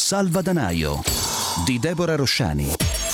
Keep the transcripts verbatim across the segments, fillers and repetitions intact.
Salvadanaio di Deborah Rosciani.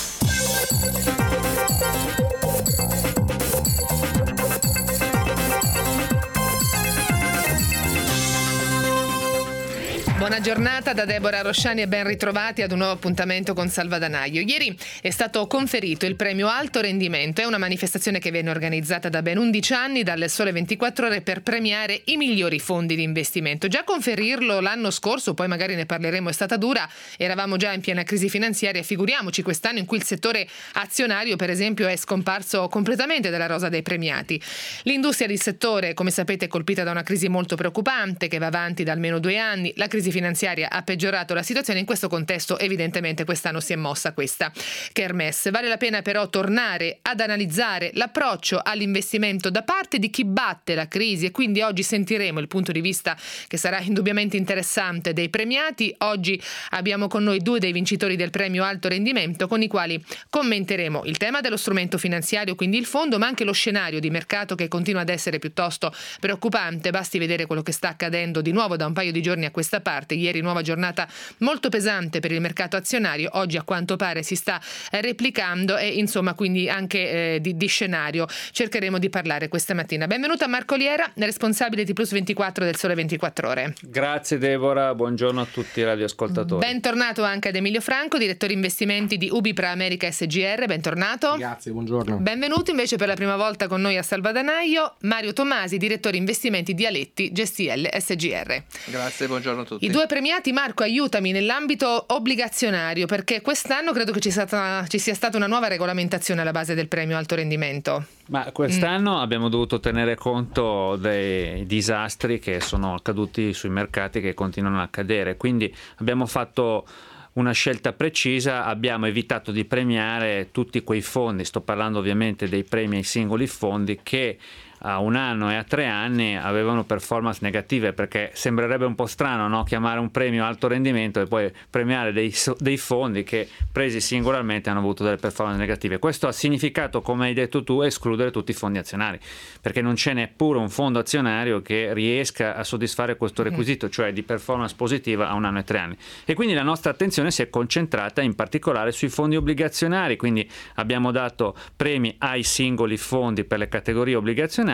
Buona giornata da Deborah Rosciani e ben ritrovati ad un nuovo appuntamento con Salvadanaio. Ieri è stato conferito il premio Alto Rendimento. È una manifestazione che viene organizzata da ben undici anni dalle Sole ventiquattro Ore per premiare i migliori fondi di investimento. Già conferirlo l'anno scorso, poi magari ne parleremo, è stata dura. Eravamo già in piena crisi finanziaria, figuriamoci quest'anno in cui il settore azionario, per esempio, è scomparso completamente dalla rosa dei premiati. L'industria del settore, come sapete, è colpita da una crisi molto preoccupante che va avanti da almeno due anni. La crisi finanziaria ha peggiorato la situazione. In questo contesto evidentemente quest'anno si è mossa questa kermesse. Vale la pena però tornare ad analizzare l'approccio all'investimento da parte di chi batte la crisi, e quindi oggi sentiremo il punto di vista che sarà indubbiamente interessante dei premiati. Oggi abbiamo con noi due dei vincitori del premio Alto Rendimento con i quali commenteremo il tema dello strumento finanziario, quindi il fondo, ma anche lo scenario di mercato che continua ad essere piuttosto preoccupante. Basti vedere quello che sta accadendo di nuovo da un paio di giorni a questa parte. Ieri nuova giornata molto pesante per il mercato azionario, oggi a quanto pare si sta replicando e insomma quindi anche eh, di, di scenario cercheremo di parlare questa mattina. Benvenuto a Marco Liera, responsabile di Plus ventiquattro del Sole ventiquattro Ore. Grazie Deborah, buongiorno a tutti i radioascoltatori. Bentornato anche ad Emilio Franco, direttore investimenti di Ubipra America S G R, bentornato. Grazie, buongiorno. Benvenuto invece per la prima volta con noi a Salvadanaio Mario Tomasi, direttore investimenti di Aletti G S L S G R. Grazie, buongiorno a tutti. I due premiati, Marco, aiutami nell'ambito obbligazionario, perché quest'anno credo che ci sia stata, ci sia stata una nuova regolamentazione alla base del premio Alto Rendimento. Ma quest'anno mm. abbiamo dovuto tenere conto dei disastri che sono accaduti sui mercati, che continuano a accadere, quindi abbiamo fatto una scelta precisa, abbiamo evitato di premiare tutti quei fondi, sto parlando ovviamente dei premi ai singoli fondi, che a un anno e a tre anni avevano performance negative, perché sembrerebbe un po' strano, no? Chiamare un premio alto rendimento e poi premiare dei, dei fondi che presi singolarmente hanno avuto delle performance negative. Questo ha significato, come hai detto tu, escludere tutti i fondi azionari, perché non c'è neppure un fondo azionario che riesca a soddisfare questo requisito, cioè di performance positiva a un anno e tre anni. E quindi la nostra attenzione si è concentrata in particolare sui fondi obbligazionari, quindi abbiamo dato premi ai singoli fondi per le categorie obbligazionarie,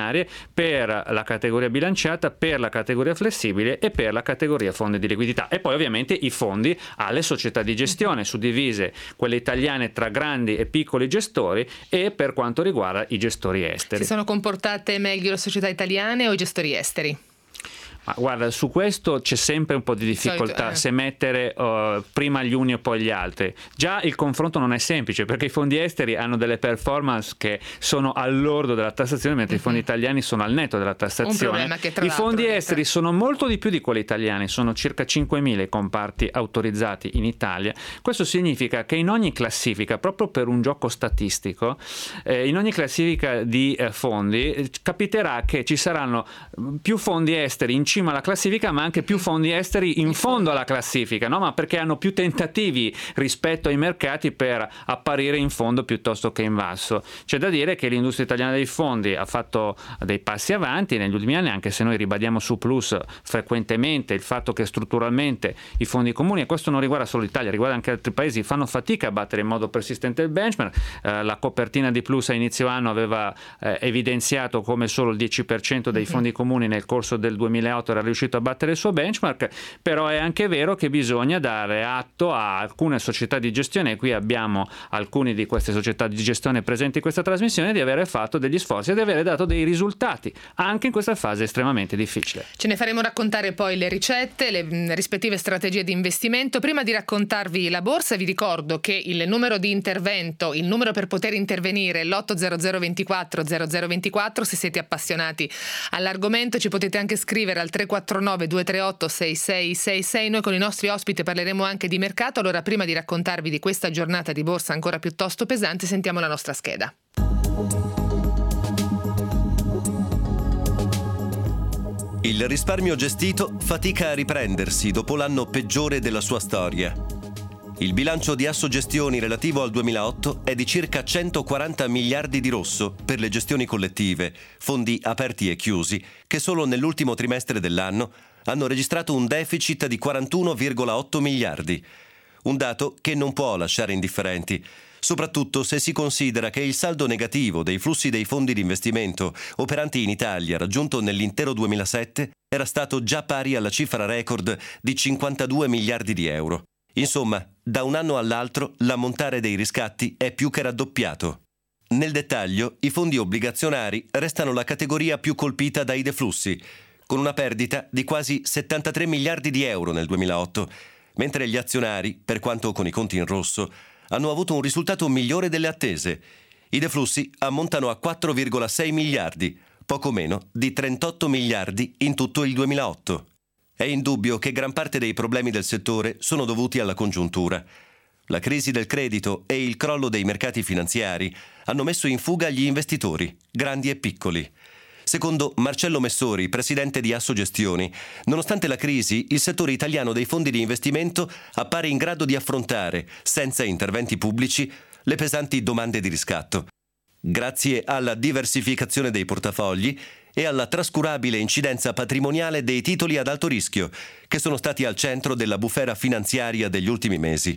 per la categoria bilanciata, per la categoria flessibile e per la categoria fondi di liquidità, e poi ovviamente i fondi alle società di gestione, suddivise quelle italiane tra grandi e piccoli gestori, e per quanto riguarda i gestori esteri. Si sono comportate meglio le società italiane o i gestori esteri? Ma guarda, su questo c'è sempre un po' di difficoltà, Solito, eh. se mettere uh, prima gli uni e poi gli altri. Già il confronto non è semplice, perché i fondi esteri hanno delle performance che sono al lordo della tassazione, mentre mm-hmm. i fondi italiani sono al netto della tassazione. I fondi esteri sono molto di più di quelli italiani, sono circa cinquemila i comparti autorizzati in Italia. Questo significa che in ogni classifica, proprio per un gioco statistico, eh, in ogni classifica di eh, fondi eh, capiterà che ci saranno più fondi esteri in cima alla classifica, ma anche più fondi esteri in fondo alla classifica, no? Ma perché hanno più tentativi rispetto ai mercati per apparire in fondo piuttosto che in basso. C'è da dire che l'industria italiana dei fondi ha fatto dei passi avanti negli ultimi anni, anche se noi ribadiamo su Plus frequentemente il fatto che strutturalmente i fondi comuni, e questo non riguarda solo l'Italia, riguarda anche altri paesi, fanno fatica a battere in modo persistente il benchmark. Eh, la copertina di Plus a inizio anno aveva eh, evidenziato come solo il dieci per cento dei fondi comuni nel corso del duemilaotto era riuscito a battere il suo benchmark, però è anche vero che bisogna dare atto a alcune società di gestione, e qui abbiamo alcuni di queste società di gestione presenti in questa trasmissione, di avere fatto degli sforzi e di avere dato dei risultati anche in questa fase estremamente difficile. Ce ne faremo raccontare poi le ricette, le rispettive strategie di investimento. Prima di raccontarvi la borsa, vi ricordo che il numero di intervento, il numero per poter intervenire è l'otto zero zero ventiquattro zero zero ventiquattro. Se siete appassionati all'argomento ci potete anche scrivere al tre quattro nove due tre otto sei sei sei sei. Noi con i nostri ospiti parleremo anche di mercato. Allora, prima di raccontarvi di questa giornata di borsa ancora piuttosto pesante, sentiamo la nostra scheda. Il risparmio gestito fatica a riprendersi dopo l'anno peggiore della sua storia. Il bilancio di Assogestioni relativo al duemilaotto è di circa centoquaranta miliardi di rosso per le gestioni collettive, fondi aperti e chiusi, che solo nell'ultimo trimestre dell'anno hanno registrato un deficit di quarantuno virgola otto miliardi. un dato che non può lasciare indifferenti, soprattutto se si considera che il saldo negativo dei flussi dei fondi di investimento operanti in Italia raggiunto nell'intero duemilasette era stato già pari alla cifra record di cinquantadue miliardi di euro. Insomma, da un anno all'altro l'ammontare dei riscatti è più che raddoppiato. Nel dettaglio, i fondi obbligazionari restano la categoria più colpita dai deflussi, con una perdita di quasi settantatré miliardi di euro nel duemilaotto, mentre gli azionari, per quanto con i conti in rosso, hanno avuto un risultato migliore delle attese. I deflussi ammontano a quattro virgola sei miliardi, poco meno di trentotto miliardi in tutto il duemilaotto. È indubbio che gran parte dei problemi del settore sono dovuti alla congiuntura. La crisi del credito e il crollo dei mercati finanziari hanno messo in fuga gli investitori, grandi e piccoli. Secondo Marcello Messori, presidente di Assogestioni, nonostante la crisi, il settore italiano dei fondi di investimento appare in grado di affrontare, senza interventi pubblici, le pesanti domande di riscatto, grazie alla diversificazione dei portafogli e alla trascurabile incidenza patrimoniale dei titoli ad alto rischio, che sono stati al centro della bufera finanziaria degli ultimi mesi.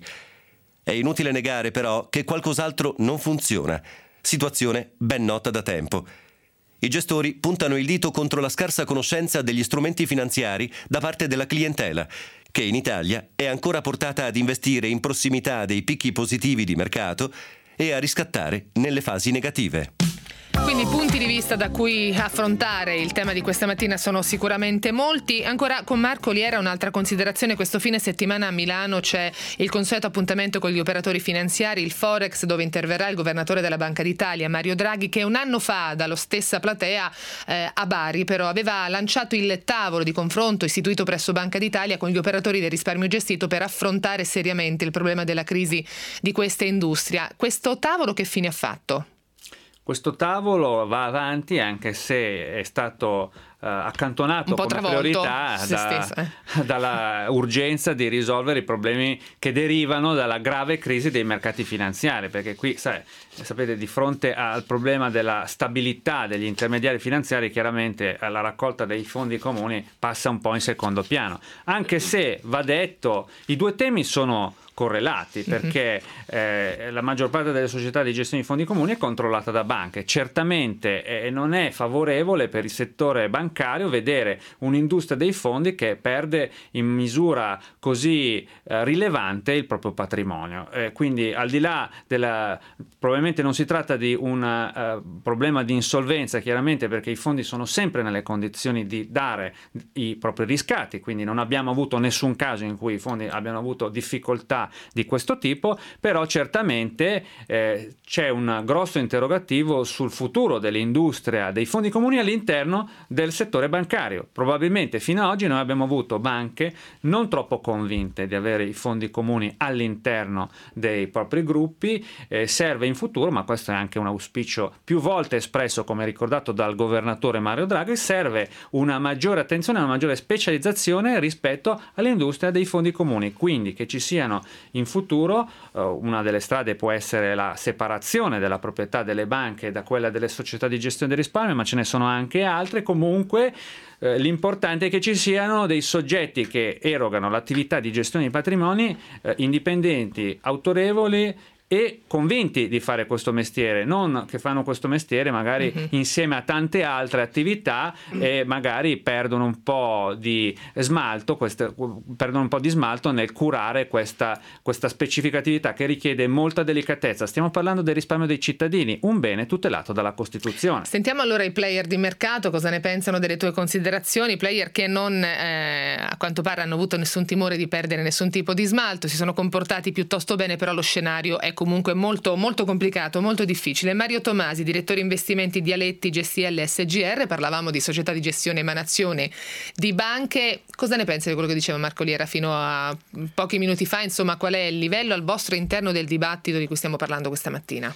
È inutile negare però che qualcos'altro non funziona, situazione ben nota da tempo. I gestori puntano il dito contro la scarsa conoscenza degli strumenti finanziari da parte della clientela, che in Italia è ancora portata ad investire in prossimità dei picchi positivi di mercato e a riscattare nelle fasi negative. Quindi punti di vista da cui affrontare il tema di questa mattina sono sicuramente molti. Ancora con Marco Liera un'altra considerazione: questo fine settimana a Milano c'è il consueto appuntamento con gli operatori finanziari, il Forex, dove interverrà il governatore della Banca d'Italia Mario Draghi, che un anno fa dallo stessa platea eh, a Bari però aveva lanciato il tavolo di confronto istituito presso Banca d'Italia con gli operatori del risparmio gestito per affrontare seriamente il problema della crisi di questa industria. Questo tavolo che fine ha fatto? Questo tavolo va avanti, anche se è stato uh, accantonato come priorità da, dalla urgenza di risolvere i problemi che derivano dalla grave crisi dei mercati finanziari, perché qui sai, sapete, di fronte al problema della stabilità degli intermediari finanziari, chiaramente la raccolta dei fondi comuni passa un po' in secondo piano, anche se va detto i due temi sono correlati, perché eh, la maggior parte delle società di gestione di fondi comuni è controllata da banche. Certamente eh, non è favorevole per il settore bancario vedere un'industria dei fondi che perde in misura così eh, rilevante il proprio patrimonio. Eh, quindi al di là della, probabilmente non si tratta di un uh, problema di insolvenza, chiaramente, perché i fondi sono sempre nelle condizioni di dare i propri riscatti, quindi non abbiamo avuto nessun caso in cui i fondi abbiano avuto difficoltà di questo tipo, però certamente eh, c'è un grosso interrogativo sul futuro dell'industria dei fondi comuni all'interno del settore bancario. Probabilmente fino ad oggi noi abbiamo avuto banche non troppo convinte di avere i fondi comuni all'interno dei propri gruppi. Eh, serve in futuro, ma questo è anche un auspicio più volte espresso, come ricordato dal governatore Mario Draghi, serve una maggiore attenzione, una maggiore specializzazione rispetto all'industria dei fondi comuni, quindi che ci siano in futuro, uh, una delle strade può essere la separazione della proprietà delle banche da quella delle società di gestione del risparmio, ma ce ne sono anche altre. Comunque eh, l'importante è che ci siano dei soggetti che erogano l'attività di gestione di patrimoni eh, indipendenti, autorevoli e convinti di fare questo mestiere, non che fanno questo mestiere magari uh-huh. insieme a tante altre attività e magari perdono un po' di smalto, queste, perdono un po' di smalto nel curare questa, questa specifica attività che richiede molta delicatezza. Stiamo parlando del risparmio dei cittadini, un bene tutelato dalla Costituzione. Sentiamo allora i player di mercato cosa ne pensano delle tue considerazioni, player che non eh, a quanto pare hanno avuto nessun timore di perdere nessun tipo di smalto, si sono comportati piuttosto bene, però lo scenario è comunque molto molto complicato, molto difficile. Mario Tomasi, direttore investimenti di Aletti G S L S G R, parlavamo di società di gestione e emanazione di banche. Cosa ne pensi di quello che diceva Marco Liera fino a pochi minuti fa? Insomma, qual è il livello al vostro interno del dibattito di cui stiamo parlando questa mattina?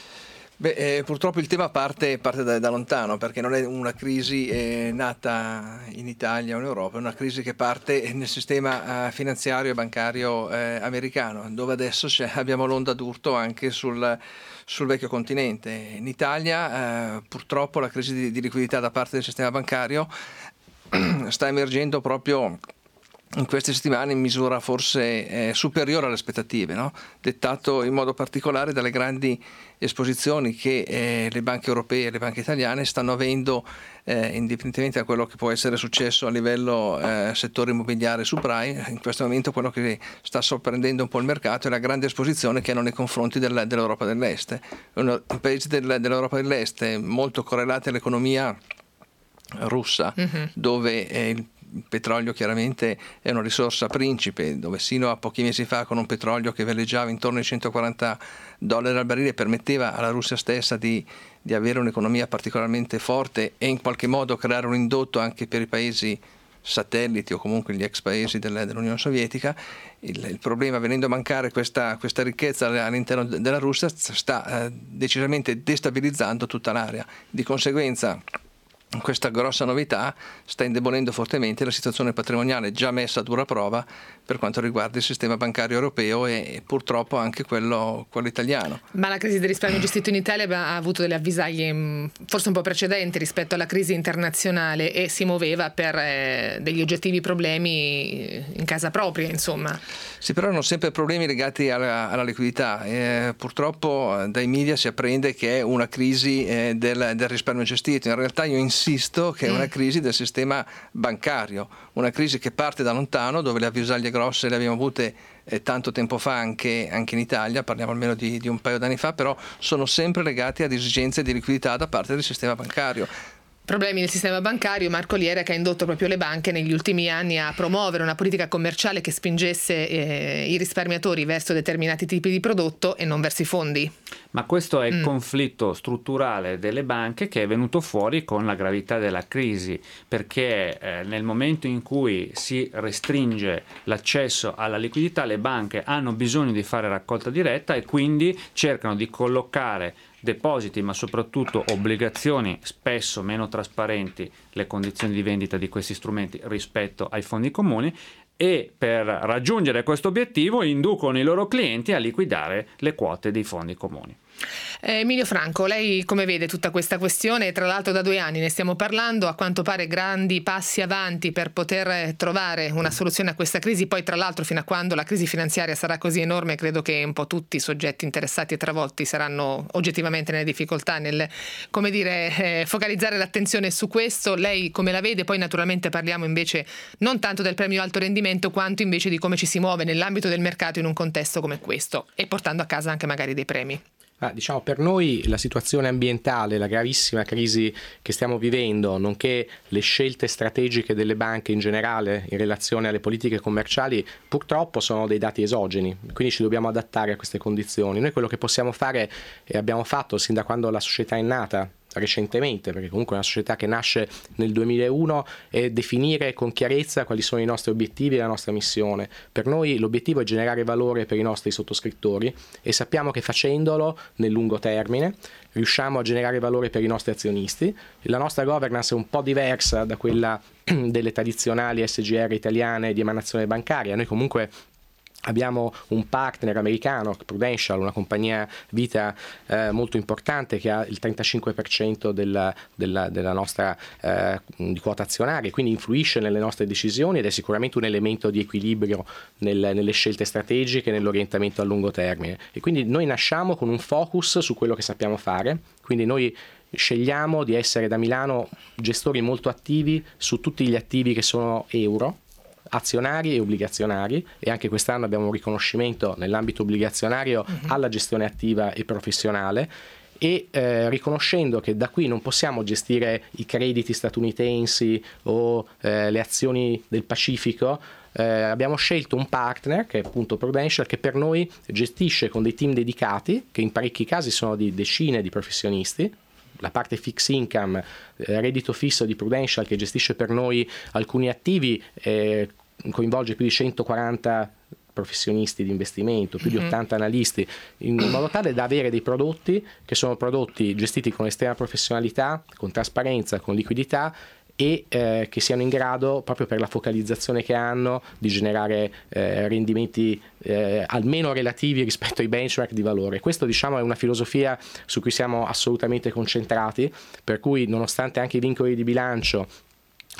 Beh, eh, purtroppo il tema parte, parte da, da lontano, perché non è una crisi eh, nata in Italia o in Europa, è una crisi che parte nel sistema eh, finanziario e bancario eh, americano, dove adesso abbiamo l'onda d'urto anche sul, sul vecchio continente. In Italia eh, purtroppo la crisi di, di liquidità da parte del sistema bancario sta emergendo proprio in queste settimane in misura forse eh, superiore alle aspettative, no? Dettato in modo particolare dalle grandi esposizioni che eh, le banche europee e le banche italiane stanno avendo, eh, indipendentemente da quello che può essere successo a livello eh, settore immobiliare subprime. In questo momento quello che sta sorprendendo un po' il mercato è la grande esposizione che hanno nei confronti del, dell'Europa dell'Est. I paesi del, dell'Europa dell'Est molto correlati all'economia russa, mm-hmm. dove eh, il Il petrolio chiaramente è una risorsa principe, dove sino a pochi mesi fa, con un petrolio che veleggiava intorno ai centoquaranta dollari al barile, permetteva alla Russia stessa di, di avere un'economia particolarmente forte e in qualche modo creare un indotto anche per i paesi satelliti o comunque gli ex paesi del, dell'Unione Sovietica. Il, il problema, venendo a mancare questa, questa ricchezza all'interno della Russia, sta eh, decisamente destabilizzando tutta l'area. Di conseguenza questa grossa novità sta indebolendo fortemente la situazione patrimoniale già messa a dura prova per quanto riguarda il sistema bancario europeo e purtroppo anche quello, quello italiano. Ma la crisi del risparmio gestito in Italia ha avuto delle avvisaglie forse un po' precedenti rispetto alla crisi internazionale e si muoveva per eh, degli oggettivi problemi in casa propria, insomma. Sì, però erano sempre problemi legati alla, alla liquidità. Eh, purtroppo dai media si apprende che è una crisi eh, del, del risparmio gestito. In realtà io insisto che è una crisi del sistema bancario, una crisi che parte da lontano, dove le avvisaglie grosse le abbiamo avute eh, tanto tempo fa anche, anche in Italia, parliamo almeno di, di un paio d'anni fa, però sono sempre legati ad esigenze di liquidità da parte del sistema bancario. Problemi nel sistema bancario, Marco Liere, che ha indotto proprio le banche negli ultimi anni a promuovere una politica commerciale che spingesse eh, i risparmiatori verso determinati tipi di prodotto e non verso i fondi. Ma questo è il mm. conflitto strutturale delle banche che è venuto fuori con la gravità della crisi, perché eh, nel momento in cui si restringe l'accesso alla liquidità, le banche hanno bisogno di fare raccolta diretta e quindi cercano di collocare depositi, ma soprattutto obbligazioni spesso meno trasparenti, le condizioni di vendita di questi strumenti rispetto ai fondi comuni, e per raggiungere questo obiettivo inducono i loro clienti a liquidare le quote dei fondi comuni. Eh, Emilio Franco, lei come vede tutta questa questione? Tra l'altro da due anni ne stiamo parlando, a quanto pare grandi passi avanti per poter trovare una soluzione a questa crisi, poi tra l'altro fino a quando la crisi finanziaria sarà così enorme credo che un po' tutti i soggetti interessati e travolti saranno oggettivamente nelle difficoltà nel, come dire, eh, focalizzare l'attenzione su questo. Lei come la vede? Poi naturalmente parliamo invece non tanto del premio alto rendimento quanto invece di come ci si muove nell'ambito del mercato in un contesto come questo e portando a casa anche magari dei premi. Ah, diciamo, per noi la situazione ambientale, la gravissima crisi che stiamo vivendo, nonché le scelte strategiche delle banche in generale in relazione alle politiche commerciali, purtroppo sono dei dati esogeni, quindi ci dobbiamo adattare a queste condizioni. Noi quello che possiamo fare e abbiamo fatto sin da quando la società è nata, recentemente, perché comunque è una società che nasce nel duemilauno, è definire con chiarezza quali sono i nostri obiettivi e la nostra missione. Per noi l'obiettivo è generare valore per i nostri sottoscrittori e sappiamo che facendolo nel lungo termine riusciamo a generare valore per i nostri azionisti. La nostra governance è un po' diversa da quella delle tradizionali S G R italiane di emanazione bancaria. Noi comunque abbiamo un partner americano, Prudential, una compagnia vita eh, molto importante che ha il trentacinque per cento della, della, della nostra eh, di quota azionaria, quindi influisce nelle nostre decisioni ed è sicuramente un elemento di equilibrio nel, nelle scelte strategiche e nell'orientamento a lungo termine. E quindi noi nasciamo con un focus su quello che sappiamo fare, quindi noi scegliamo di essere da Milano gestori molto attivi su tutti gli attivi che sono euro, azionari e obbligazionari, e anche quest'anno abbiamo un riconoscimento nell'ambito obbligazionario uh-huh. alla gestione attiva e professionale, e eh, riconoscendo che da qui non possiamo gestire i crediti statunitensi o eh, le azioni del Pacifico, eh, abbiamo scelto un partner che è appunto Prudential, che per noi gestisce con dei team dedicati, che in parecchi casi sono di decine di professionisti. La parte fixed income, eh, reddito fisso di Prudential, che gestisce per noi alcuni attivi, eh, coinvolge più di centoquaranta professionisti di investimento, più di ottanta analisti, in modo tale da avere dei prodotti che sono prodotti gestiti con estrema professionalità, con trasparenza, con liquidità, e eh, che siano in grado, proprio per la focalizzazione che hanno, di generare eh, rendimenti eh, almeno relativi rispetto ai benchmark di valore. Questo, diciamo, è una filosofia su cui siamo assolutamente concentrati, per cui nonostante anche i vincoli di bilancio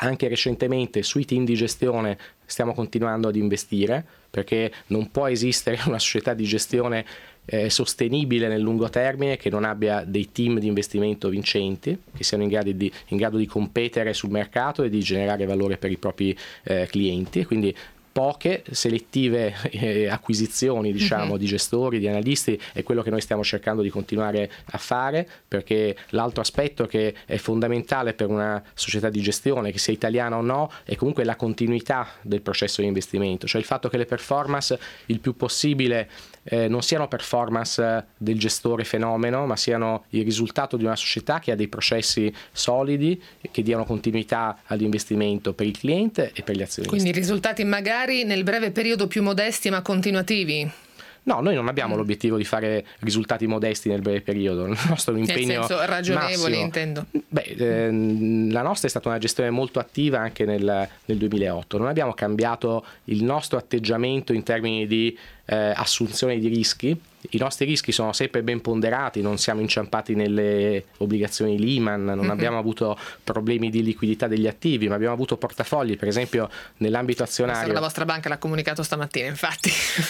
Anche recentemente sui team di gestione stiamo continuando ad investire, perché non può esistere una società di gestione eh, sostenibile nel lungo termine che non abbia dei team di investimento vincenti, che siano in grado di, in grado di competere sul mercato e di generare valore per i propri eh, clienti. Quindi poche selettive eh, acquisizioni, diciamo, uh-huh. di gestori, di analisti, è quello che noi stiamo cercando di continuare a fare, perché l'altro aspetto che è fondamentale per una società di gestione, che sia italiana o no, è comunque la continuità del processo di investimento, cioè il fatto che le performance il più possibile eh, non siano performance del gestore fenomeno, ma siano il risultato di una società che ha dei processi solidi, che diano continuità all'investimento per il cliente e per gli azionisti. Quindi risultati magari nel breve periodo più modesti ma continuativi? No, noi non abbiamo mm. l'obiettivo di fare risultati modesti nel breve periodo, il nostro è un impegno nel senso ragionevole, massimo. intendo. Beh, eh, la nostra è stata una gestione molto attiva anche nel, nel duemilaotto, non abbiamo cambiato il nostro atteggiamento in termini di eh, assunzione di rischi. I nostri rischi sono sempre ben ponderati, non siamo inciampati nelle obbligazioni Lehman, non mm-hmm. abbiamo avuto problemi di liquidità degli attivi, ma abbiamo avuto portafogli, per esempio nell'ambito azionario. La vostra banca l'ha comunicato stamattina, infatti.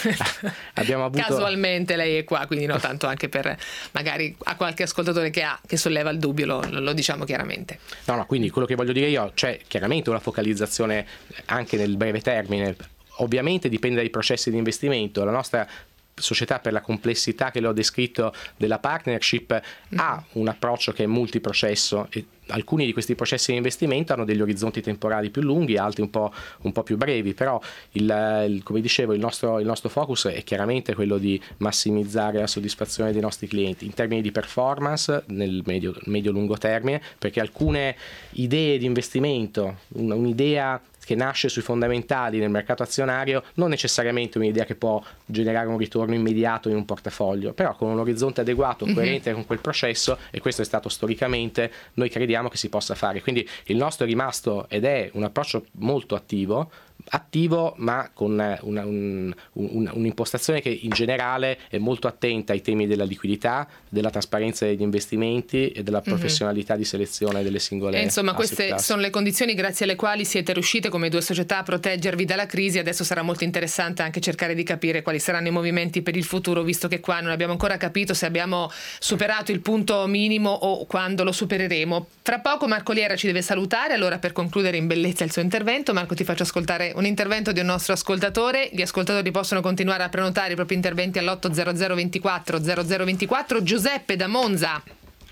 abbiamo avuto... Casualmente lei è qua, quindi no, tanto anche per magari a qualche ascoltatore che ha che solleva il dubbio, lo, lo diciamo chiaramente. No, no, quindi quello che voglio dire io, c'è chiaramente una focalizzazione anche nel breve termine, ovviamente dipende dai processi di investimento. La nostra società, per la complessità che le ho descritto della partnership, mm. ha un approccio che è multiprocesso e alcuni di questi processi di investimento hanno degli orizzonti temporali più lunghi, altri un po', un po' più brevi, però il, il, come dicevo il nostro, il nostro focus è chiaramente quello di massimizzare la soddisfazione dei nostri clienti in termini di performance nel medio, medio-lungo termine, perché alcune idee di investimento, un'idea che nasce sui fondamentali nel mercato azionario non necessariamente un'idea che può generare un ritorno immediato in un portafoglio, però con un orizzonte adeguato, coerente mm-hmm. con quel processo, e questo è stato storicamente, noi crediamo che si possa fare. Quindi il nostro è rimasto ed è un approccio molto attivo, attivo ma con una, un, un, un'impostazione che in generale è molto attenta ai temi della liquidità, della trasparenza degli investimenti e della professionalità mm-hmm. di selezione delle singole e insomma queste class. Sono le condizioni grazie alle quali siete riuscite come due società a proteggervi dalla crisi. Adesso sarà molto interessante anche cercare di capire quali saranno i movimenti per il futuro, visto che qua non abbiamo ancora capito se abbiamo superato il punto minimo o quando lo supereremo. Fra poco Marco Liera ci deve salutare, allora per concludere in bellezza il suo intervento, Marco, ti faccio ascoltare un intervento di un nostro ascoltatore. Gli ascoltatori possono continuare a prenotare i propri interventi all'otto zero zero ventiquattro zero zero ventiquattro. Giuseppe da Monza.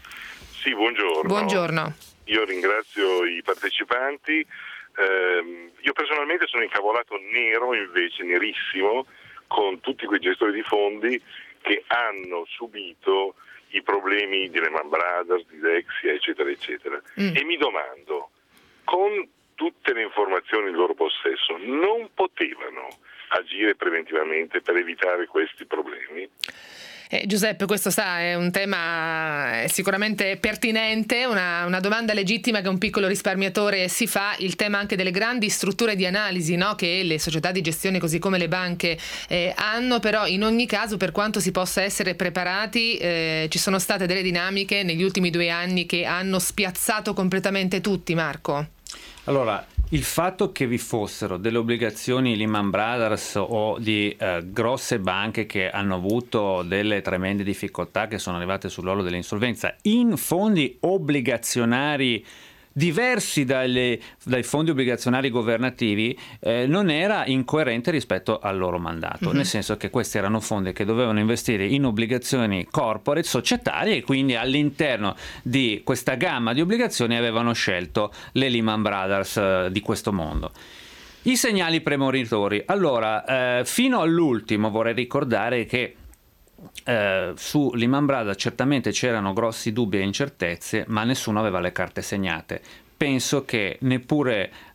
Sì, buongiorno. Buongiorno. Io ringrazio i partecipanti. Eh, io personalmente sono incavolato nero, invece nerissimo, con tutti quei gestori di fondi che hanno subito i problemi di Lehman Brothers, di Dexia, eccetera, eccetera. Mm. E mi domando, con tutte le informazioni in loro possesso, non potevano agire preventivamente per evitare questi problemi? Eh, Giuseppe, questo sa, è un tema sicuramente pertinente, una, una domanda legittima che un piccolo risparmiatore si fa, il tema anche delle grandi strutture di analisi, no, che le società di gestione così come le banche eh, hanno, però in ogni caso, per quanto si possa essere preparati, eh, ci sono state delle dinamiche negli ultimi due anni che hanno spiazzato completamente tutti, Marco. Allora, il fatto che vi fossero delle obbligazioni Lehman Brothers o di eh, grosse banche che hanno avuto delle tremende difficoltà, che sono arrivate sull'orlo dell'insolvenza, in fondi obbligazionari diversi dalle, dai fondi obbligazionari governativi, eh, non era incoerente rispetto al loro mandato, mm-hmm. nel senso che questi erano fondi che dovevano investire in obbligazioni corporate, societarie, e quindi all'interno di questa gamma di obbligazioni avevano scelto le Lehman Brothers eh, di questo mondo. I segnali premonitori. Allora, eh, fino all'ultimo vorrei ricordare che Eh, su Lehman Brothers certamente c'erano grossi dubbi e incertezze, ma nessuno aveva le carte segnate. Penso che neppure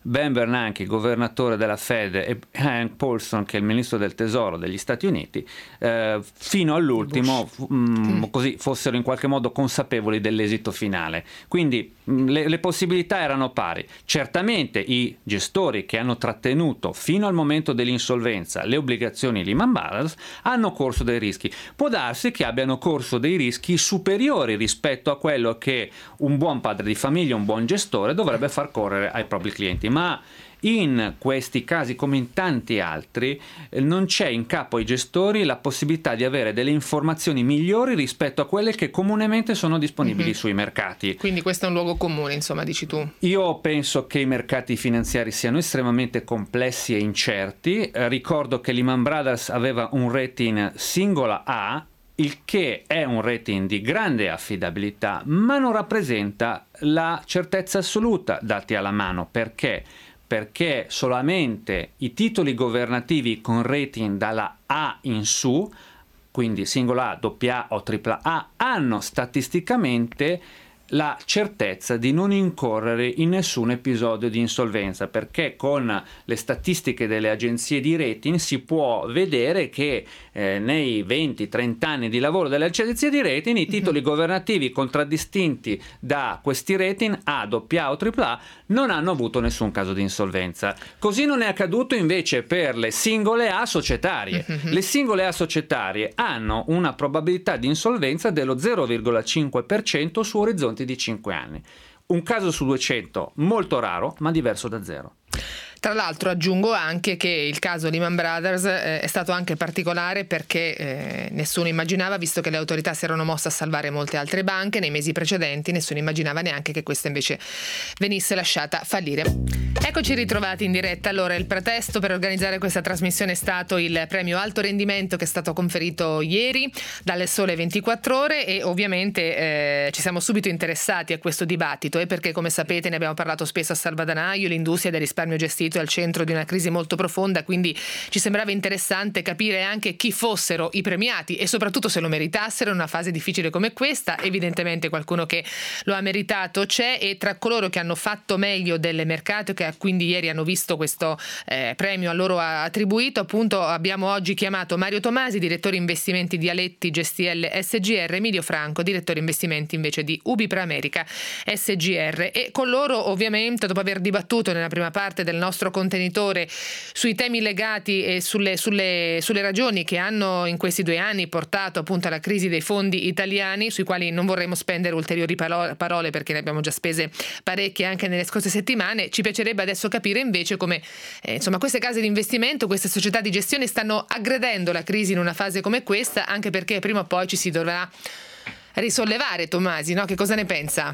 Ben Bernanke, governatore della Fed, e Hank Paulson, che è il ministro del tesoro degli Stati Uniti, eh, fino all'ultimo mh, così fossero in qualche modo consapevoli dell'esito finale. Quindi mh, le, le possibilità erano pari. Certamente i gestori che hanno trattenuto fino al momento dell'insolvenza le obbligazioni Lehman Brothers hanno corso dei rischi. Può darsi che abbiano corso dei rischi superiori rispetto a quello che un buon padre di famiglia, un buon gestore dovrebbe far correre ai propri clienti, ma in questi casi, come in tanti altri, non c'è in capo ai gestori la possibilità di avere delle informazioni migliori rispetto a quelle che comunemente sono disponibili mm-hmm. sui mercati. Quindi questo è un luogo comune, insomma, dici tu. Io penso che i mercati finanziari siano estremamente complessi e incerti. Eh, ricordo che Lehman Brothers aveva un rating singola A, il che è un rating di grande affidabilità, ma non rappresenta la certezza assoluta dati alla mano. Perché? Perché solamente i titoli governativi con rating dalla A in su, quindi singola A, doppia A o tripla A, hanno statisticamente la certezza di non incorrere in nessun episodio di insolvenza, perché con le statistiche delle agenzie di rating si può vedere che eh, nei venti trenta anni di lavoro delle agenzie di rating i titoli governativi contraddistinti da questi rating A, doppia A o tripla A non hanno avuto nessun caso di insolvenza. Così non è accaduto invece per le singole A societarie. Le singole A societarie hanno una probabilità di insolvenza dello zero virgola cinque per cento su orizzonti di cinque anni. Un caso su duecento molto raro, ma diverso da zero. Tra l'altro aggiungo anche che il caso Lehman Brothers eh, è stato anche particolare perché eh, nessuno immaginava, visto che le autorità si erano mosse a salvare molte altre banche nei mesi precedenti, nessuno immaginava neanche che questa invece venisse lasciata fallire. Eccoci ritrovati in diretta. Allora, il pretesto per organizzare questa trasmissione è stato il premio alto rendimento che è stato conferito ieri dalle Sole ventiquattro Ore e ovviamente eh, ci siamo subito interessati a questo dibattito e perché, come sapete, ne abbiamo parlato spesso a Salvadanaio, l'industria del risparmio gestito è al centro di una crisi molto profonda, quindi ci sembrava interessante capire anche chi fossero i premiati e soprattutto se lo meritassero in una fase difficile come questa. Evidentemente qualcuno che lo ha meritato c'è, e tra coloro che hanno fatto meglio del mercato, che quindi ieri hanno visto questo eh, premio a loro attribuito, appunto abbiamo oggi chiamato Mario Tomasi, direttore investimenti di Aletti G S L S G R, Emilio Franco, direttore investimenti invece di Ubi Per America S G R, e con loro ovviamente, dopo aver dibattuto nella prima parte del nostro contenitore sui temi legati e sulle, sulle, sulle ragioni che hanno in questi due anni portato appunto alla crisi dei fondi italiani, sui quali non vorremmo spendere ulteriori parole perché ne abbiamo già spese parecchie anche nelle scorse settimane, ci piacerebbe adesso capire invece come eh, insomma queste case di investimento, queste società di gestione stanno aggredendo la crisi in una fase come questa, anche perché prima o poi ci si dovrà risollevare. Tomasi, no? Che cosa ne pensa?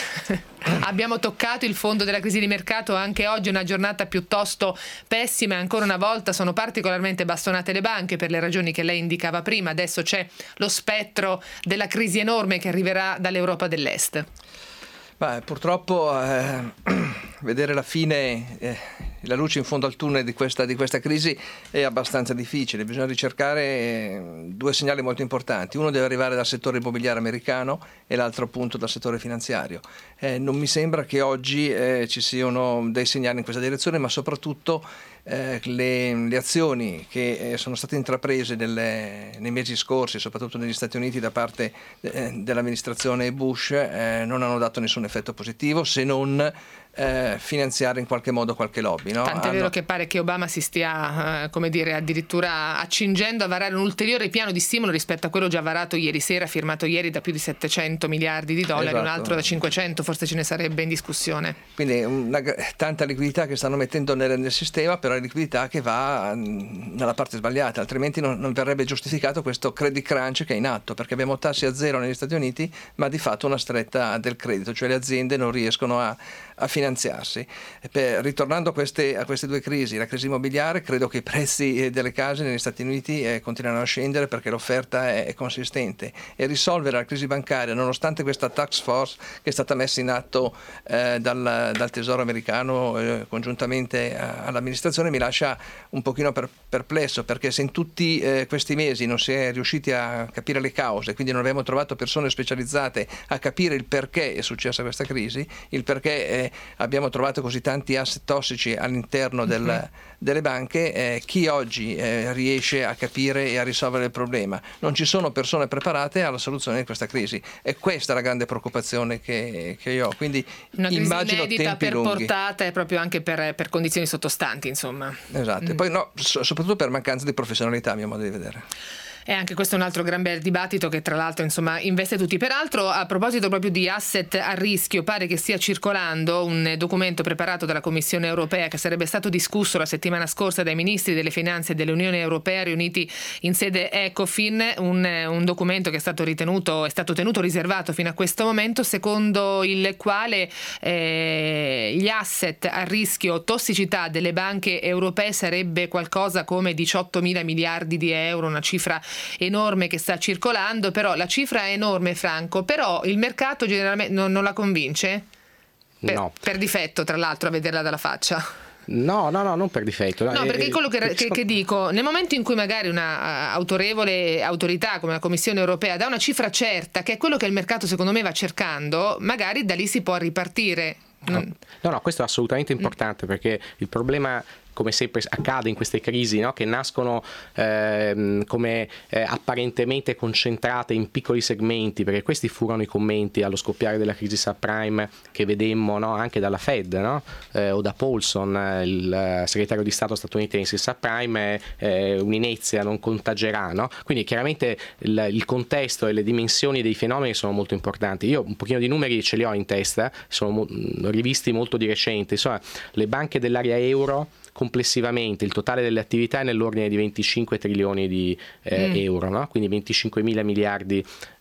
Abbiamo toccato il fondo della crisi di mercato, anche oggi è una giornata piuttosto pessima e ancora una volta sono particolarmente bastonate le banche per le ragioni che lei indicava prima. Adesso c'è lo spettro della crisi enorme che arriverà dall'Europa dell'Est. Beh, purtroppo eh, vedere la fine, eh, la luce in fondo al tunnel di questa, di questa crisi è abbastanza difficile. Bisogna ricercare eh, due segnali molto importanti. Uno deve arrivare dal settore immobiliare americano e l'altro appunto dal settore finanziario. Eh, non mi sembra che oggi eh, ci siano dei segnali in questa direzione, ma soprattutto eh, le, le azioni che eh, sono state intraprese nelle, nei mesi scorsi, soprattutto negli Stati Uniti da parte eh, dell'amministrazione Bush, eh, non hanno dato nessun effetto positivo, se non eh, finanziare in qualche modo qualche lobby. No? Tanto è hanno... vero che pare che Obama si stia, eh, come dire, addirittura accingendo a varare un ulteriore piano di stimolo rispetto a quello già varato ieri sera, firmato ieri da più di settecento miliardi di dollari, esatto. Un altro da cinquecento forse ce ne sarebbe in discussione. Quindi una, tanta liquidità che stanno mettendo nel, nel sistema, però è liquidità che va nella parte sbagliata, altrimenti non, non verrebbe giustificato questo credit crunch che è in atto, perché abbiamo tassi a zero negli Stati Uniti, ma di fatto una stretta del credito, cioè le aziende non riescono a, a finanziarsi. E per, ritornando a queste, a queste due crisi, la crisi immobiliare, credo che i prezzi delle case negli Stati Uniti eh, continueranno a scendere perché l'offerta è, è consistente, e risolvere la crisi bancaria nonostante questa task force che è stata messa in atto eh, dal, dal Tesoro americano eh, congiuntamente a, all'amministrazione mi lascia un pochino per, perplesso, perché se in tutti eh, questi mesi non si è riusciti a capire le cause, quindi non abbiamo trovato persone specializzate a capire il perché è successa questa crisi, il perché eh, abbiamo trovato così tanti asset tossici all'interno del, uh-huh. delle banche, eh, chi oggi eh, riesce a capire e a risolvere il problema? Non ci sono persone preparate alla soluzione di questa crisi, e questa è la grande preoccupazione che, che io ho, quindi una crisi immagino inedita tempi per lunghi. portata e proprio anche per, per condizioni sottostanti, insomma. Esatto, mm. e poi no, so, soprattutto per mancanza di professionalità, a mio modo di vedere. E anche questo è un altro gran bel dibattito che tra l'altro insomma investe tutti. Peraltro, a proposito proprio di asset a rischio, pare che stia circolando un documento preparato dalla Commissione Europea che sarebbe stato discusso la settimana scorsa dai ministri delle finanze dell'Unione Europea riuniti in sede Ecofin, un, un documento che è stato ritenuto, è stato tenuto riservato fino a questo momento, secondo il quale eh, gli asset a rischio tossicità delle banche europee sarebbe qualcosa come diciottomila miliardi di euro, una cifra enorme che sta circolando. Però la cifra è enorme, Franco, però il mercato generalmente non, non la convince? Per, no. Per difetto, tra l'altro, a vederla dalla faccia. No, no, no, non per difetto. No, perché quello che, che, che dico, nel momento in cui magari una autorevole autorità come la Commissione Europea dà una cifra certa, che è quello che il mercato secondo me va cercando, magari da lì si può ripartire. No, no, no, questo è assolutamente importante, perché il problema, come sempre accade in queste crisi, no? Che nascono eh, come eh, apparentemente concentrate in piccoli segmenti, perché questi furono i commenti allo scoppiare della crisi subprime che vedemmo, no? Anche dalla Fed, no? eh, o da Paulson, il segretario di Stato statunitense. Il subprime è eh, un'inezia, non contagerà, no? Quindi chiaramente il, il contesto e le dimensioni dei fenomeni sono molto importanti. Io un pochino di numeri ce li ho in testa, sono mo- rivisti molto di recente. Insomma, le banche dell'area euro complessivamente, il totale delle attività è nell'ordine di venticinque trilioni di eh, mm. euro, no? Quindi venticinquemila miliardi.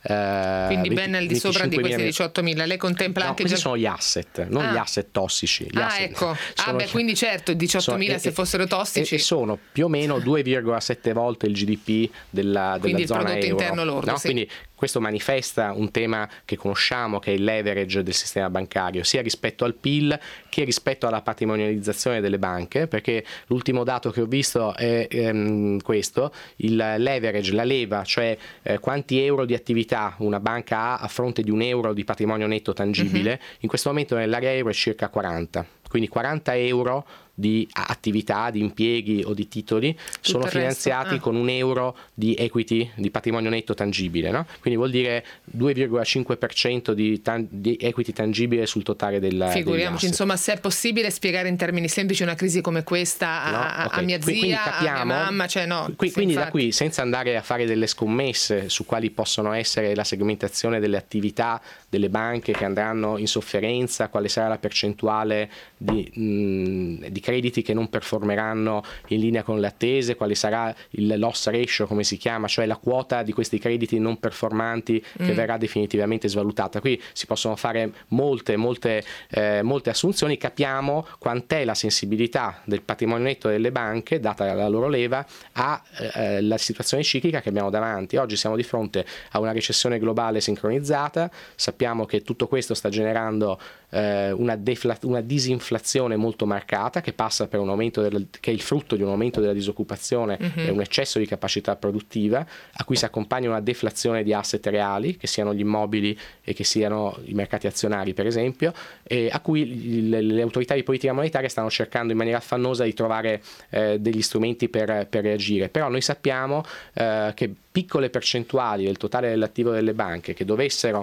Eh, Quindi venti, ben al di sopra di questi diciottomila. Lei contempla no, anche questi già... sono gli asset, non ah. gli asset tossici. Gli ah, asset ecco. sono, ah, beh, quindi certo, diciottomila sono, se fossero tossici. E, e sono più o meno due virgola sette volte il G D P della, della zona euro. Quindi il prodotto interno lordo, no? sì. Quindi questo manifesta un tema che conosciamo, che è il leverage del sistema bancario, sia rispetto al P I L che rispetto alla patrimonializzazione delle banche, perché l'ultimo dato che ho visto è ehm, questo, il leverage, la leva, cioè eh, quanti euro di attività una banca ha a fronte di un euro di patrimonio netto tangibile, mm-hmm. in questo momento nell'area euro è circa quaranta, quindi quaranta euro di attività, di impieghi o di titoli tutto sono finanziati ah. con un euro di equity, di patrimonio netto tangibile, no? Quindi vuol dire due virgola cinque per cento di, tan- di equity tangibile sul totale del Figuriamoci, insomma, se è possibile spiegare in termini semplici una crisi come questa a, no? okay. a mia zia, quindi capiamo, a mia mamma, cioè no. Qui, sì, quindi infatti. Da qui, senza andare a fare delle scommesse su quali possono essere la segmentazione delle attività delle banche che andranno in sofferenza, quale sarà la percentuale di, mh, di crediti che non performeranno in linea con le attese, quale sarà il loss ratio, come si chiama, cioè la quota di questi crediti non performanti che mm. verrà definitivamente svalutata. Qui si possono fare molte molte eh, molte assunzioni, capiamo quant'è la sensibilità del patrimonio netto delle banche, data la loro leva, alla eh, situazione ciclica che abbiamo davanti. Oggi siamo di fronte a una recessione globale sincronizzata, sappiamo che tutto questo sta generando eh, una, defla- una disinflazione molto marcata che passa per un aumento del, che è il frutto di un aumento della disoccupazione mm-hmm. e un eccesso di capacità produttiva, a cui si accompagna una deflazione di asset reali, che siano gli immobili e che siano i mercati azionari per esempio, e a cui le, le autorità di politica monetaria stanno cercando in maniera affannosa di trovare eh, degli strumenti per, per reagire. Però noi sappiamo eh, che piccole percentuali del totale dell'attivo delle banche che dovessero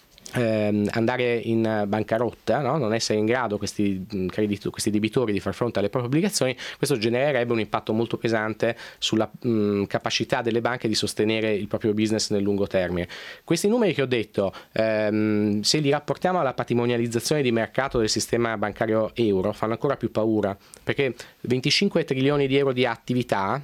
Ehm, andare in bancarotta, no? non essere in grado questi, credito, questi debitori di far fronte alle proprie obbligazioni, questo genererebbe un impatto molto pesante sulla mh, capacità delle banche di sostenere il proprio business nel lungo termine. Questi numeri che ho detto, ehm, se li rapportiamo alla patrimonializzazione di mercato del sistema bancario euro, fanno ancora più paura, perché venticinque trilioni di euro di attività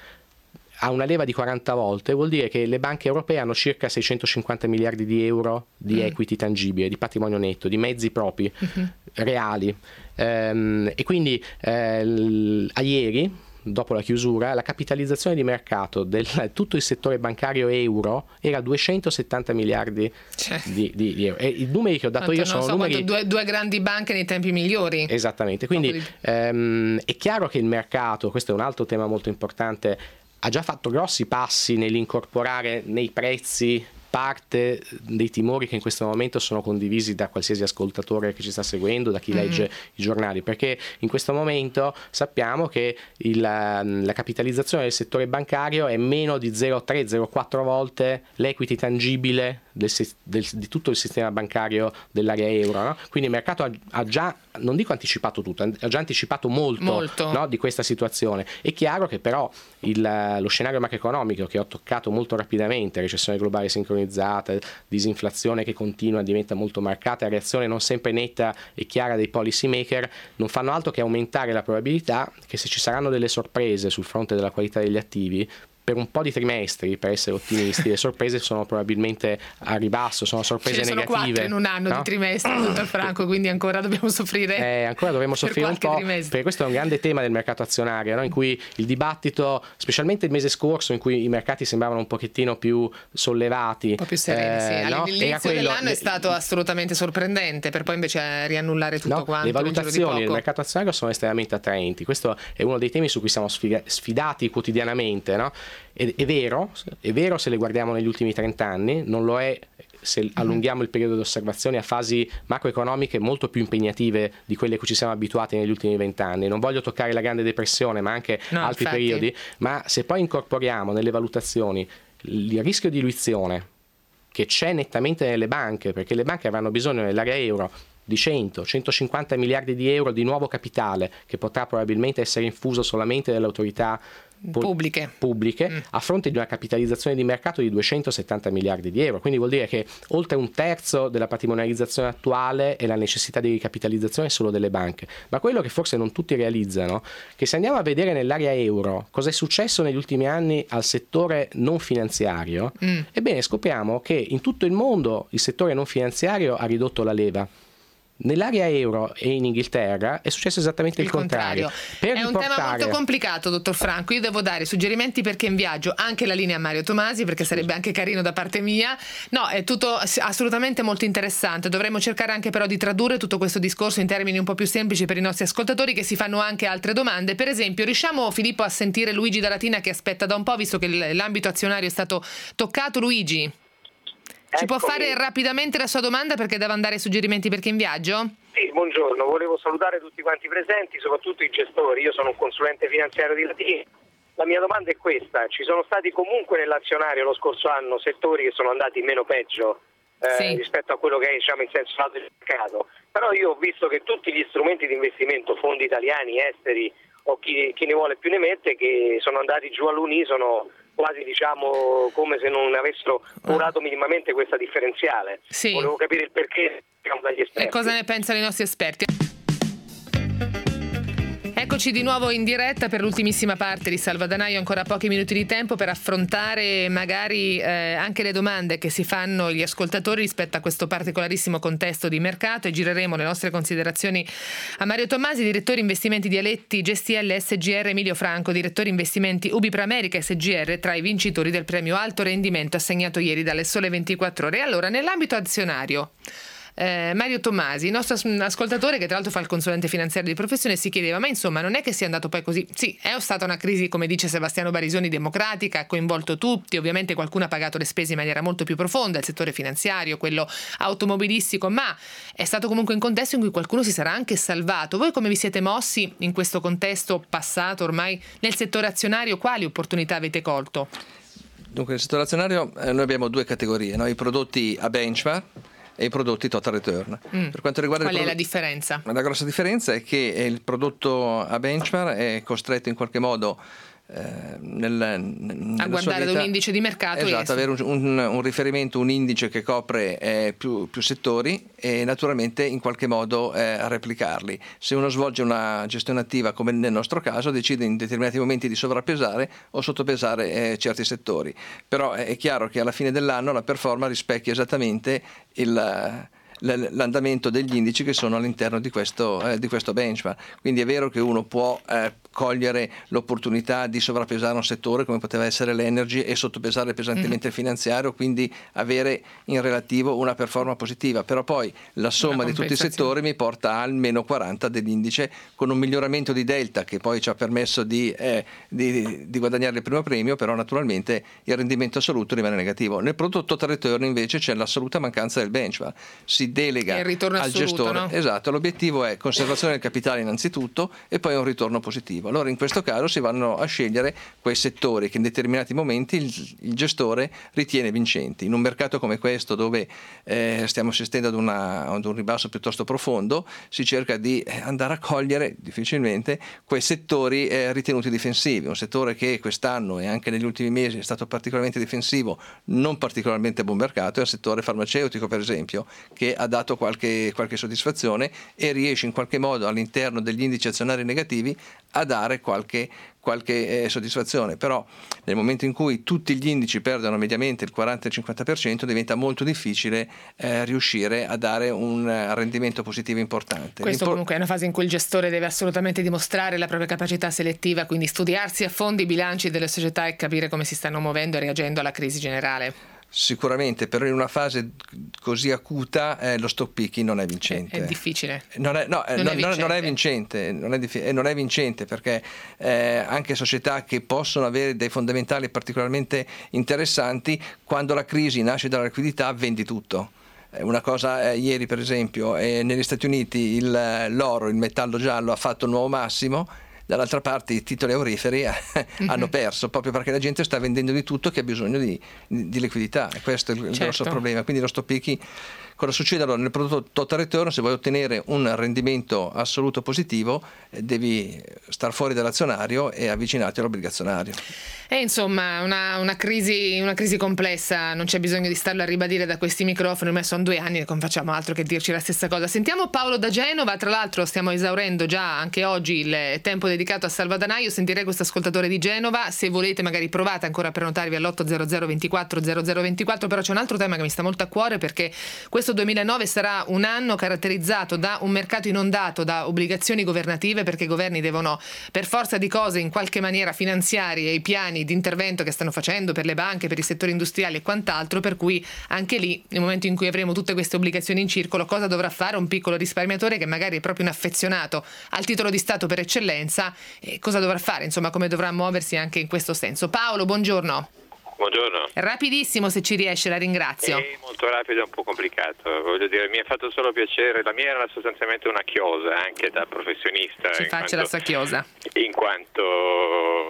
a una leva di quaranta volte vuol dire che le banche europee hanno circa seicentocinquanta miliardi di euro di mm. equity tangibile, di patrimonio netto, di mezzi propri mm-hmm. reali, ehm, e quindi eh, l- a ieri, dopo la chiusura, la capitalizzazione di mercato del tutto il settore bancario euro era duecentosettanta miliardi cioè. di, di, di euro, e i numeri che ho dato Tanto io sono so numeri due, due grandi banche nei tempi migliori. Esattamente, quindi di... ehm, è chiaro che il mercato, questo è un altro tema molto importante, ha già fatto grossi passi nell'incorporare nei prezzi parte dei timori che in questo momento sono condivisi da qualsiasi ascoltatore che ci sta seguendo, da chi mm-hmm. legge i giornali, perché in questo momento sappiamo che il, la capitalizzazione del settore bancario è meno di zero virgola tre zero virgola quattro volte l'equity tangibile del, del, di tutto il sistema bancario dell'area euro, no? Quindi il mercato ha, ha già, non dico anticipato tutto, ha già anticipato molto, molto. No, di questa situazione. È chiaro che però il, lo scenario macroeconomico, che ho toccato molto rapidamente, recessione globale sincronizzata, disinflazione che continua, diventa molto marcata, reazione non sempre netta e chiara dei policy maker, non fanno altro che aumentare la probabilità che, se ci saranno delle sorprese sul fronte della qualità degli attivi, per un po' di trimestri, per essere ottimisti, le sorprese sono probabilmente a ribasso, sono sorprese sono negative. Sono quattro in un anno, no? Di trimestri, dottor Franco, quindi ancora dobbiamo soffrire. Eh, ancora dovremo soffrire un po', trimestre. Perché questo è un grande tema del mercato azionario, no? In cui il dibattito, specialmente il mese scorso, in cui i mercati sembravano un pochettino più sollevati, un po' più sereni, eh, sì. No? All'inizio quello, dell'anno le, è stato assolutamente sorprendente, per poi invece riannullare tutto, no? Quanto. Le valutazioni del mercato azionario sono estremamente attraenti. Questo è uno dei temi su cui siamo sfidati quotidianamente, no? È, è vero, è vero se le guardiamo negli ultimi trenta anni, non lo è se allunghiamo il periodo di osservazione a fasi macroeconomiche molto più impegnative di quelle a cui ci siamo abituati negli ultimi vent'anni. Non voglio toccare la Grande Depressione, ma anche no, altri infatti. periodi, ma se poi incorporiamo nelle valutazioni il rischio di diluizione che c'è nettamente nelle banche, perché le banche avranno bisogno nell'area euro di cento centocinquanta miliardi di euro di nuovo capitale, che potrà probabilmente essere infuso solamente dalle autorità pubbliche, pubbliche mm. a fronte di una capitalizzazione di mercato di duecentosettanta miliardi di euro. Quindi vuol dire che oltre un terzo della patrimonializzazione attuale è la necessità di ricapitalizzazione solo delle banche. Ma quello che forse non tutti realizzano, che se andiamo a vedere nell'area euro cosa è successo negli ultimi anni al settore non finanziario, mm. ebbene scopriamo che in tutto il mondo il settore non finanziario ha ridotto la leva. Nell'area euro e in Inghilterra è successo esattamente il, il contrario. contrario. Per è riportare... un tema molto complicato, dottor Franco. Io devo dare suggerimenti perché in viaggio anche la linea Mario Tomasi, perché sarebbe anche carino da parte mia. No, è tutto assolutamente molto interessante. Dovremmo cercare anche però di tradurre tutto questo discorso in termini un po' più semplici per i nostri ascoltatori, che si fanno anche altre domande. Per esempio, riusciamo, Filippo, a sentire Luigi da Latina che aspetta da un po', visto che l'ambito azionario è stato toccato. Luigi? Ci Eccomi. Può fare rapidamente la sua domanda, perché deve andare ai suggerimenti perché in viaggio? Sì, buongiorno, volevo salutare tutti quanti presenti, soprattutto i gestori. Io sono un consulente finanziario di Latina. La mia domanda è questa: ci sono stati comunque nell'azionario lo scorso anno settori che sono andati meno peggio eh, sì. rispetto a quello che è, diciamo, in senso lato del mercato, però io ho visto che tutti gli strumenti di investimento, fondi italiani, esteri o chi, chi ne vuole più ne mette, che sono andati giù all'unisono, quasi diciamo come se non avessero curato minimamente questa differenziale. Sì. Volevo capire il perché, diciamo, dagli esperti. E cosa ne pensano i nostri esperti? Eccoci di nuovo in diretta per l'ultimissima parte di Salvadanaio, ancora pochi minuti di tempo per affrontare magari eh, anche le domande che si fanno gli ascoltatori rispetto a questo particolarissimo contesto di mercato, e gireremo le nostre considerazioni a Mario Tomasi, direttore investimenti di Aletti G S L S G R, Emilio Franco, direttore investimenti Ubi Per America S G R, tra i vincitori del premio Alto Rendimento assegnato ieri dalle Sole ventiquattro Ore. Allora, nell'ambito azionario, Eh, Mario Tomasi, il nostro ascoltatore, che tra l'altro fa il consulente finanziario di professione, si chiedeva: ma insomma non è che sia andato poi così? Sì, è stata una crisi, come dice Sebastiano Barisoni, democratica, ha coinvolto tutti, ovviamente qualcuno ha pagato le spese in maniera molto più profonda, il settore finanziario, quello automobilistico, ma è stato comunque un contesto in cui qualcuno si sarà anche salvato. Voi come vi siete mossi in questo contesto passato ormai nel settore azionario? Quali opportunità avete colto? Dunque, nel settore azionario eh, noi abbiamo due categorie, no? I prodotti a benchmark e i prodotti total return. Mm. Per quanto riguarda Qual il è prodotto, la differenza? La grossa differenza è che il prodotto a benchmark è costretto in qualche modo eh, nel, a guardare da un indice di mercato, esatto, avere un, un, un riferimento, un indice che copre eh, più, più settori, e naturalmente in qualche modo eh, replicarli. Se uno svolge una gestione attiva, come nel nostro caso, decide in determinati momenti di sovrappesare o sottopesare eh, certi settori, però è chiaro che alla fine dell'anno la performance rispecchia esattamente il l'andamento degli indici che sono all'interno di questo, eh, di questo benchmark. Quindi è vero che uno può eh, cogliere l'opportunità di sovrappesare un settore come poteva essere l'energy e sottopesare pesantemente mm. il finanziario, quindi avere in relativo una performance positiva, però poi la somma di tutti i settori mi porta al meno quaranta dell'indice, con un miglioramento di delta che poi ci ha permesso di, eh, di, di guadagnare il primo premio, però naturalmente il rendimento assoluto rimane negativo. Nel prodotto total return invece c'è l'assoluta mancanza del benchmark, si delega al assoluto, gestore, no? Esatto, l'obiettivo è conservazione del capitale innanzitutto e poi un ritorno positivo. Allora in questo caso si vanno a scegliere quei settori che in determinati momenti il, il gestore ritiene vincenti. In un mercato come questo, dove eh, stiamo assistendo ad, una, ad un ribasso piuttosto profondo, si cerca di andare a cogliere difficilmente quei settori eh, ritenuti difensivi. Un settore che quest'anno e anche negli ultimi mesi è stato particolarmente difensivo, non particolarmente buon mercato, è il settore farmaceutico per esempio, che ha dato qualche, qualche soddisfazione e riesce in qualche modo all'interno degli indici azionari negativi a dare qualche, qualche eh, soddisfazione. Però nel momento in cui tutti gli indici perdono mediamente il quaranta cinquanta per cento diventa molto difficile eh, riuscire a dare un uh, rendimento positivo importante. Questo L'impor- comunque è una fase in cui il gestore deve assolutamente dimostrare la propria capacità selettiva, quindi studiarsi a fondo i bilanci delle società e capire come si stanno muovendo e reagendo alla crisi generale. Sicuramente, però in una fase così acuta eh, lo stock picking non è vincente. È, è difficile. Non è, no, non, non, è vincente. non è vincente, non è, diffi- non è vincente perché eh, anche società che possono avere dei fondamentali particolarmente interessanti, quando la crisi nasce dalla liquidità vendi tutto. Una cosa, eh, ieri per esempio eh, negli Stati Uniti il, l'oro, il metallo giallo ha fatto un nuovo massimo. Dall'altra parte i titoli auriferi mm-hmm. hanno perso proprio perché la gente sta vendendo di tutto che ha bisogno di, di, di liquidità, e questo è il certo. grosso problema. Quindi lo stop picking, cosa succede? Allora, nel prodotto total return, se vuoi ottenere un rendimento assoluto positivo, eh, devi star fuori dall'azionario e avvicinarti all'obbligazionario. E insomma una, una, crisi, una crisi complessa, non c'è bisogno di starlo a ribadire da questi microfoni, ormai sono due anni e non facciamo altro che dirci la stessa cosa. Sentiamo Paolo da Genova, tra l'altro stiamo esaurendo già anche oggi il tempo dedicato a Salvadanaio, sentirei questo ascoltatore di Genova, se volete magari provate ancora a prenotarvi all'otto zero zero ventiquattro zero zero ventiquattro, però c'è un altro tema che mi sta molto a cuore, perché questo duemilanove sarà un anno caratterizzato da un mercato inondato da obbligazioni governative, perché i governi devono per forza di cose in qualche maniera finanziare i piani di intervento che stanno facendo per le banche, per i settori industriali e quant'altro, per cui anche lì nel momento in cui avremo tutte queste obbligazioni in circolo, cosa dovrà fare un piccolo risparmiatore che magari è proprio un affezionato al titolo di Stato per eccellenza, e cosa dovrà fare, insomma come dovrà muoversi anche in questo senso. Paolo, buongiorno. Buongiorno. Rapidissimo se ci riesce, la ringrazio. È molto rapido, è un po' complicato, voglio dire, mi ha fatto solo piacere, la mia era sostanzialmente una chiosa anche da professionista. Ci faccia quanto, la sua chiosa. In quanto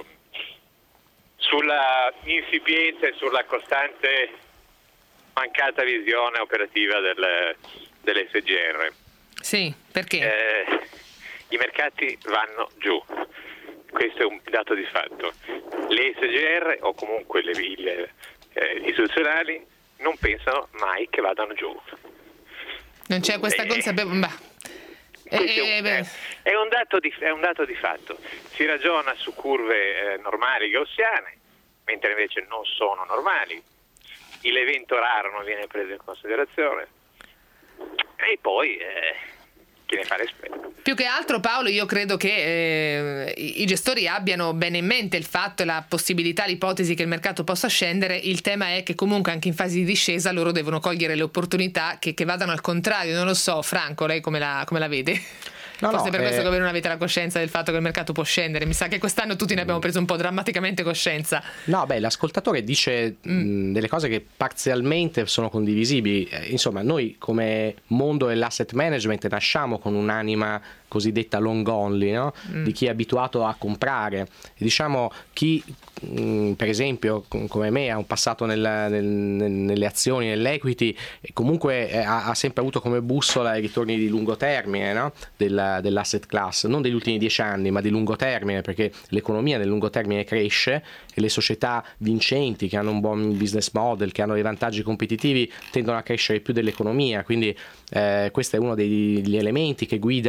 sulla insipienza e sulla costante mancata visione operativa del, dell'S G R. Sì, perché? Eh, i mercati vanno giù. Questo è un dato di fatto. Le S G R o comunque le ville eh, istituzionali non pensano mai che vadano giù. Non c'è questa eh, consapevolezza. È, è, è, un dato di, è un dato di fatto. Si ragiona su curve eh, normali gaussiane, mentre invece non sono normali. L'evento raro non viene preso in considerazione. E poi... Eh, che ne fa l'esperto. Più che altro, Paolo, io credo che eh, i gestori abbiano bene in mente il fatto e la possibilità, l'ipotesi che il mercato possa scendere. Il tema è che comunque anche in fase di discesa loro devono cogliere le opportunità che, che vadano al contrario. Non lo so, Franco, lei come la, come la vede? No, Forse no, per eh... questo che voi non avete la coscienza del fatto che il mercato può scendere. Mi sa che quest'anno tutti ne abbiamo preso un po' drammaticamente coscienza. No, beh, l'ascoltatore dice mm. mh, delle cose che parzialmente sono condivisibili. Eh, insomma, noi come mondo dell'asset management nasciamo con un'anima cosiddetta long only, no? mm. di chi è abituato a comprare. Diciamo chi mh, per esempio come me ha un passato nel, nel, nelle azioni, nell'equity, comunque eh, ha, ha sempre avuto come bussola i ritorni di lungo termine, no? Del, dell'asset class, non degli ultimi dieci anni ma di lungo termine, perché l'economia nel lungo termine cresce e le società vincenti che hanno un buon business model, che hanno dei vantaggi competitivi, tendono a crescere più dell'economia, quindi eh, questo è uno degli elementi che guidano la,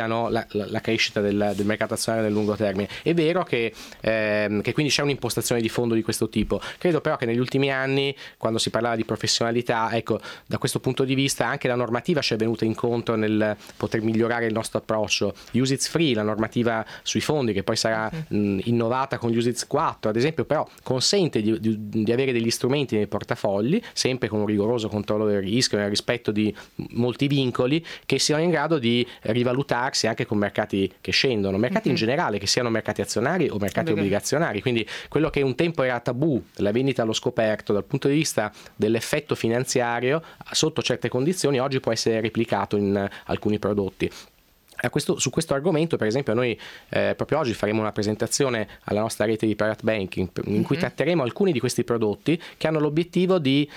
la, la crescita del, del mercato azionario nel lungo termine. È vero che, ehm, che quindi c'è un'impostazione di fondo di questo tipo. Credo però che negli ultimi anni, quando si parlava di professionalità, ecco, da questo punto di vista anche la normativa ci è venuta incontro nel poter migliorare il nostro approccio. U S I T S Free, la normativa sui fondi, che poi sarà mh, innovata con U S I T S quattro, ad esempio, però consente di, di, di avere degli strumenti nei portafogli, sempre con un rigoroso controllo del rischio, nel rispetto di molti vincoli, che siano in grado di rivalutarsi anche con mercati che scendono, mercati uh-huh. in generale, che siano mercati azionari o mercati okay. obbligazionari. Quindi quello che un tempo era tabù, la vendita allo scoperto, dal punto di vista dell'effetto finanziario, sotto certe condizioni, oggi può essere replicato in alcuni prodotti. A questo, su questo argomento, per esempio, noi eh, proprio oggi faremo una presentazione alla nostra rete di private banking in mm-hmm. cui tratteremo alcuni di questi prodotti che hanno l'obiettivo di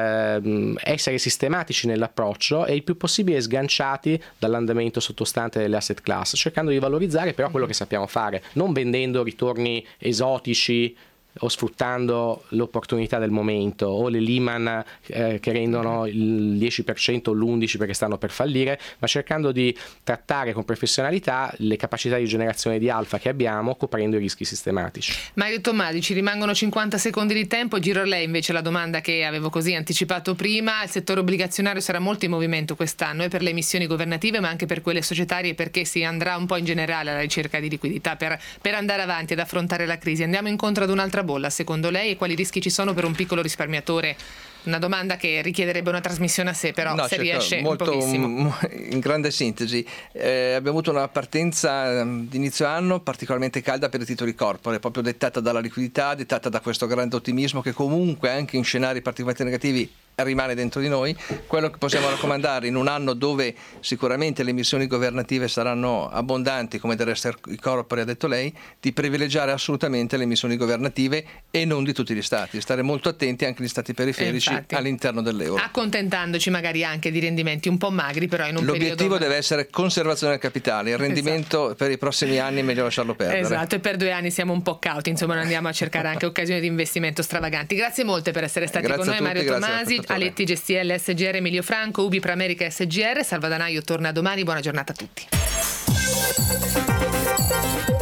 eh, essere sistematici nell'approccio e il più possibile sganciati dall'andamento sottostante delle asset class, cercando di valorizzare però quello che sappiamo fare, non vendendo ritorni esotici o sfruttando l'opportunità del momento, o le Lehman eh, che rendono il dieci per cento o l'undici per cento perché stanno per fallire, ma cercando di trattare con professionalità le capacità di generazione di alfa che abbiamo, coprendo i rischi sistematici. Mario Tommasi, ci rimangono cinquanta secondi di tempo, giro a lei invece la domanda che avevo così anticipato prima. Il settore obbligazionario sarà molto in movimento quest'anno, e per le emissioni governative ma anche per quelle societarie, perché si andrà un po' in generale alla ricerca di liquidità per, per andare avanti ed affrontare la crisi. Andiamo incontro ad un'altra bolla secondo lei, e quali rischi ci sono per un piccolo risparmiatore? Una domanda che richiederebbe una trasmissione a sé, però no, se certo, riesce molto, pochissimo. In grande sintesi, eh, abbiamo avuto una partenza di inizio anno particolarmente calda per i titoli corporate, proprio dettata dalla liquidità, dettata da questo grande ottimismo che comunque anche in scenari particolarmente negativi rimane dentro di noi. Quello che possiamo raccomandare in un anno dove sicuramente le emissioni governative saranno abbondanti, come del resto i corporate ha detto lei, di privilegiare assolutamente le emissioni governative e non di tutti gli stati, stare molto attenti anche agli stati periferici Infatti, all'interno dell'euro, accontentandoci magari anche di rendimenti un po' magri, però in un l'obiettivo periodo... deve essere conservazione del capitale, il rendimento esatto. per i prossimi anni è meglio lasciarlo perdere. Esatto, e per due anni siamo un po' cauti, insomma non andiamo a cercare anche occasioni di investimento stravaganti. Grazie molte per essere stati grazie con noi, tutti, Mario Tommasi, Aletti G S L S G R Emilio Franco, Ubi Pramerica S G R. Salva Danaio torna domani, buona giornata a tutti.